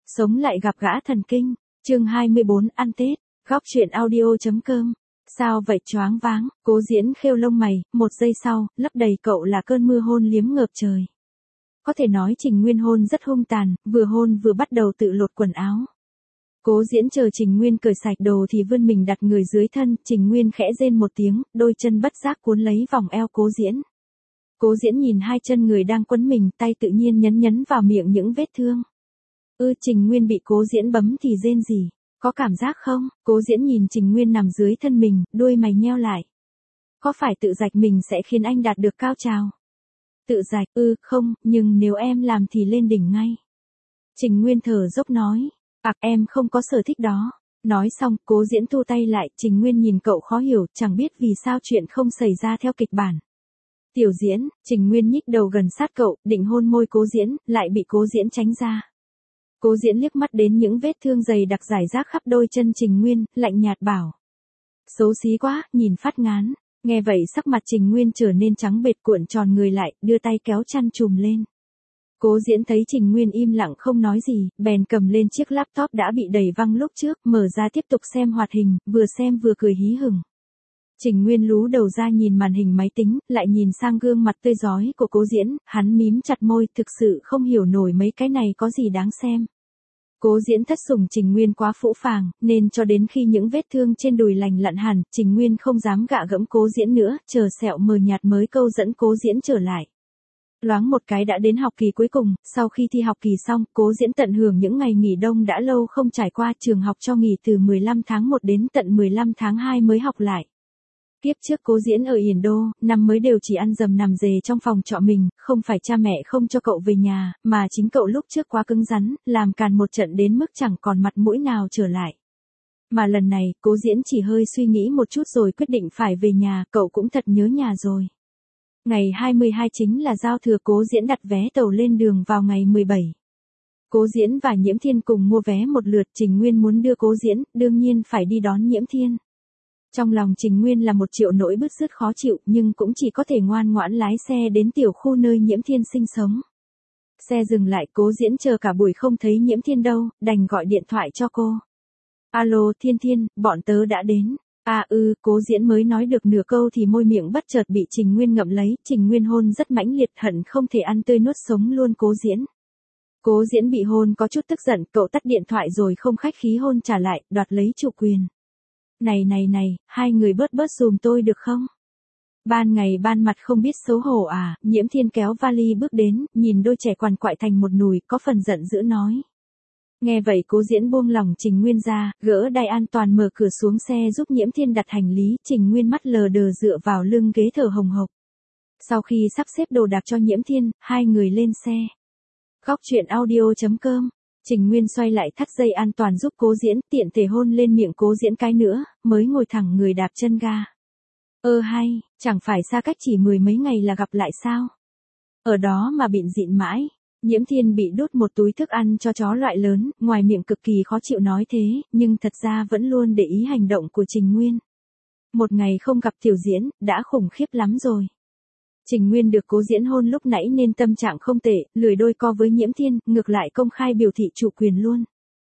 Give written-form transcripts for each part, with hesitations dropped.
Sống lại gặp gã thần kinh, chương 24 ăn Tết, góc chuyện audio.com. Sao vậy choáng váng, Cố Diễn khêu lông mày, một giây sau, lấp đầy cậu là cơn mưa hôn liếm ngợp trời. Có thể nói Trình Nguyên hôn rất hung tàn, vừa hôn vừa bắt đầu tự lột quần áo. Cố Diễn chờ Trình Nguyên cởi sạch đồ thì vươn mình đặt người dưới thân, Trình Nguyên khẽ rên một tiếng, đôi chân bất giác cuốn lấy vòng eo Cố Diễn. Cố Diễn nhìn hai chân người đang quấn mình, tay tự nhiên nhấn vào miệng những vết thương. Trình Nguyên bị Cố Diễn bấm thì rên gì, có cảm giác không? Cố Diễn nhìn Trình Nguyên nằm dưới thân mình, đuôi mày nheo lại. Có phải tự rạch mình sẽ khiến anh đạt được cao trào? Tự rạch, không, nhưng nếu em làm thì lên đỉnh ngay. Trình Nguyên thở dốc nói, em không có sở thích đó. Nói xong, Cố Diễn thu tay lại, Trình Nguyên nhìn cậu khó hiểu, chẳng biết vì sao chuyện không xảy ra theo kịch bản. Tiểu Diễn, Trình Nguyên nhích đầu gần sát cậu, định hôn môi Cố Diễn, lại bị Cố Diễn tránh ra. Cố Diễn liếc mắt đến những vết thương dày đặc rải rác khắp đôi chân Trình Nguyên, lạnh nhạt bảo. Xấu xí quá, nhìn phát ngán. Nghe vậy sắc mặt Trình Nguyên trở nên trắng bệch, cuộn tròn người lại, đưa tay kéo chăn trùm lên. Cố Diễn thấy Trình Nguyên im lặng không nói gì, bèn cầm lên chiếc laptop đã bị đẩy văng lúc trước, mở ra tiếp tục xem hoạt hình, vừa xem vừa cười hí hửng. Trình Nguyên lú đầu ra nhìn màn hình máy tính, lại nhìn sang gương mặt tươi rói của Cố Diễn, hắn mím chặt môi, thực sự không hiểu nổi mấy cái này có gì đáng xem. Cố Diễn thất sủng Trình Nguyên quá phũ phàng, nên cho đến khi những vết thương trên đùi lành lặn hẳn, Trình Nguyên không dám gạ gẫm Cố Diễn nữa, chờ sẹo mờ nhạt mới câu dẫn Cố Diễn trở lại. Loáng một cái đã đến học kỳ cuối cùng, sau khi thi học kỳ xong, Cố Diễn tận hưởng những ngày nghỉ đông đã lâu không trải qua, trường học cho nghỉ từ 15 tháng 1 đến tận 15 tháng 2 mới học lại. Kiếp trước Cố Diễn ở Yển Đô, năm mới đều chỉ ăn dầm nằm dề trong phòng trọ mình, không phải cha mẹ không cho cậu về nhà, mà chính cậu lúc trước quá cứng rắn, làm càn một trận đến mức chẳng còn mặt mũi nào trở lại. Mà lần này, Cố Diễn chỉ hơi suy nghĩ một chút rồi quyết định phải về nhà, cậu cũng thật nhớ nhà rồi. Ngày 22 chính là giao thừa, Cố Diễn đặt vé tàu lên đường vào ngày 17. Cố Diễn và Nhiễm Thiên cùng mua vé một lượt, Trình Nguyên muốn đưa Cố Diễn, đương nhiên phải đi đón Nhiễm Thiên. Trong lòng Trình Nguyên là 1 triệu nỗi bứt rứt khó chịu, nhưng cũng chỉ có thể ngoan ngoãn lái xe đến tiểu khu nơi Nhiễm Thiên sinh sống. Xe dừng lại, Cố Diễn chờ cả buổi không thấy Nhiễm Thiên đâu, đành gọi điện thoại cho cô. Alo Thiên Thiên, bọn tớ đã đến. Cố Diễn mới nói được nửa câu thì môi miệng bất chợt bị Trình Nguyên ngậm lấy, Trình Nguyên hôn rất mãnh liệt, hận không thể ăn tươi nuốt sống luôn Cố Diễn. Cố Diễn bị hôn có chút tức giận, cậu tắt điện thoại rồi không khách khí hôn trả lại, đoạt lấy chủ quyền. Này, hai người bớt dùm tôi được không? Ban ngày ban mặt không biết xấu hổ à? Nhiễm Thiên kéo vali bước đến, nhìn đôi trẻ quằn quại thành một nùi, có phần giận dữ nói. Nghe vậy Cố Diễn buông lỏng Trình Nguyên ra, gỡ đai an toàn mở cửa xuống xe giúp Nhiễm Thiên đặt hành lý, Trình Nguyên mắt lờ đờ dựa vào lưng ghế thở hồng hộc. Sau khi sắp xếp đồ đạc cho Nhiễm Thiên, hai người lên xe. Góc chuyện audio.com. Trình Nguyên xoay lại thắt dây an toàn giúp Cố Diễn, tiện thể hôn lên miệng Cố Diễn cái nữa, mới ngồi thẳng người đạp chân ga. Hay, chẳng phải xa cách chỉ 10 mấy ngày là gặp lại sao? Ở đó mà bịn dịn mãi. Nhiễm Thiên bị đút một túi thức ăn cho chó loại lớn, ngoài miệng cực kỳ khó chịu nói thế, nhưng thật ra vẫn luôn để ý hành động của Trình Nguyên. Một ngày không gặp Tiểu Diễn, đã khủng khiếp lắm rồi. Trình Nguyên được Cố Diễn hôn lúc nãy nên tâm trạng không tệ, lười đôi co với Nhiễm Thiên, ngược lại công khai biểu thị chủ quyền luôn.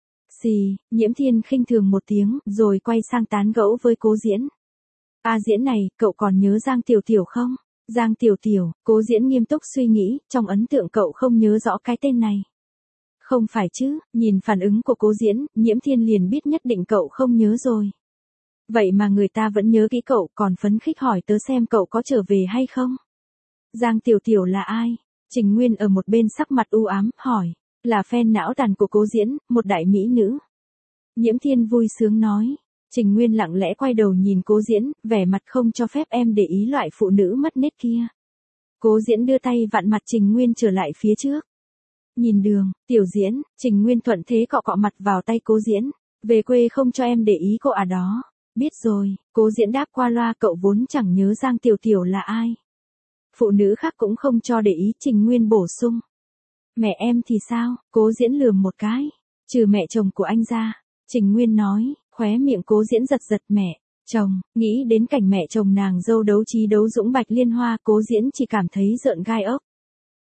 Nhiễm Thiên khinh thường một tiếng, rồi quay sang tán gẫu với Cố Diễn. Diễn này, cậu còn nhớ Giang Tiểu Tiểu không? Giang Tiểu Tiểu, Cố Diễn nghiêm túc suy nghĩ, trong ấn tượng cậu không nhớ rõ cái tên này. Không phải chứ, nhìn phản ứng của Cố Diễn, Nhiễm Thiên liền biết nhất định cậu không nhớ rồi. Vậy mà người ta vẫn nhớ kỹ cậu, còn phấn khích hỏi tớ xem cậu có trở về hay không? Giang Tiểu Tiểu là ai? Trình Nguyên ở một bên sắc mặt u ám, hỏi. Là fan não tàn của Cố Diễn, một đại mỹ nữ. Nhiễm Thiên vui sướng nói. Trình Nguyên lặng lẽ quay đầu nhìn Cố Diễn, vẻ mặt không cho phép em để ý loại phụ nữ mất nết kia. Cố Diễn đưa tay vặn mặt Trình Nguyên trở lại phía trước. Nhìn đường, Tiểu Diễn, Trình Nguyên thuận thế cọ cọ mặt vào tay Cố Diễn. Về quê không cho em để ý cô à đó. Biết rồi, Cố Diễn đáp qua loa, cậu vốn chẳng nhớ Giang Tiểu Tiểu là ai. Phụ nữ khác cũng không cho để ý, Trình Nguyên bổ sung. Mẹ em thì sao? Cố Diễn lườm một cái. Trừ mẹ chồng của anh ra. Trình Nguyên nói, khóe miệng Cố Diễn giật mẹ chồng, nghĩ đến cảnh mẹ chồng nàng dâu đấu trí đấu dũng Bạch Liên Hoa, Cố Diễn chỉ cảm thấy rợn gai ốc.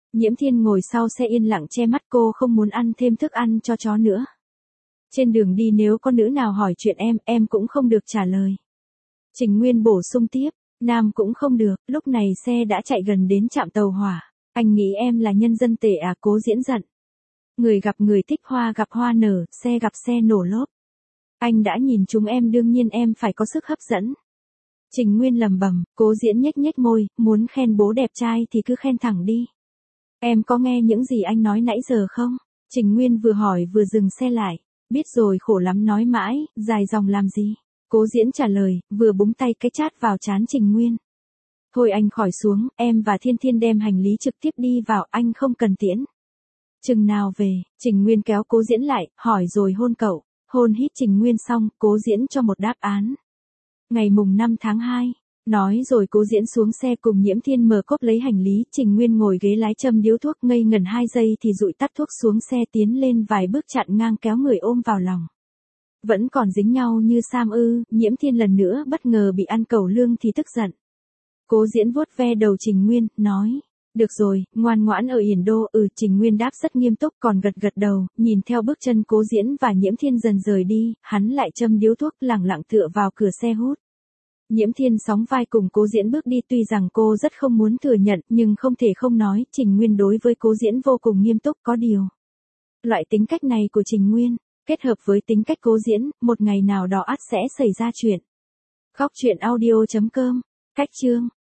Nhiễm Thiên ngồi sau xe yên lặng che mắt, cô không muốn ăn thêm thức ăn cho chó nữa. Trên đường đi nếu có nữ nào hỏi chuyện em cũng không được trả lời. Trình Nguyên bổ sung tiếp, nam cũng không được, lúc này xe đã chạy gần đến trạm tàu hỏa. Anh nghĩ em là nhân dân tệ à? Cố Diễn giận. Người gặp người thích, hoa gặp hoa nở, xe gặp xe nổ lốp. Anh đã nhìn chúng em, đương nhiên em phải có sức hấp dẫn. Trình Nguyên lầm bầm, Cố Diễn nhếch nhếch môi, muốn khen bố đẹp trai thì cứ khen thẳng đi. Em có nghe những gì anh nói nãy giờ không? Trình Nguyên vừa hỏi vừa dừng xe lại. Biết rồi, khổ lắm nói mãi, dài dòng làm gì? Cố Diễn trả lời, vừa búng tay cái chát vào trán Trình Nguyên. Thôi anh khỏi xuống, em và Thiên Thiên đem hành lý trực tiếp đi vào, anh không cần tiễn. Chừng nào về? Trình Nguyên kéo Cố Diễn lại, hỏi rồi hôn cậu. Hôn hít Trình Nguyên xong, Cố Diễn cho một đáp án. Ngày mùng 5 tháng 2. Nói rồi Cố Diễn xuống xe cùng Nhiễm Thiên mở cốp lấy hành lý. Trình Nguyên ngồi ghế lái châm điếu thuốc, ngây ngẩn 2 giây thì dụi tắt thuốc xuống xe, tiến lên vài bước chặn ngang kéo người ôm vào lòng. Vẫn còn dính nhau như Sam ư? Nhiễm Thiên lần nữa bất ngờ bị ăn cẩu lương thì tức giận. Cố Diễn vuốt ve đầu Trình Nguyên, nói. Được rồi, ngoan ngoãn ở Yển Đô. Trình Nguyên đáp rất nghiêm túc, còn gật gật đầu, nhìn theo bước chân Cố Diễn và Nhiễm Thiên dần rời đi, hắn lại châm điếu thuốc lẳng lặng tựa vào cửa xe hút. Nhiễm Thiên sóng vai cùng Cố Diễn bước đi, tuy rằng cô rất không muốn thừa nhận nhưng không thể không nói, Trình Nguyên đối với Cố Diễn vô cùng nghiêm túc. Có điều, loại tính cách này của Trình Nguyên, kết hợp với tính cách Cố Diễn, một ngày nào đó ắt sẽ xảy ra chuyện. Góc truyện audio.com, cách chương.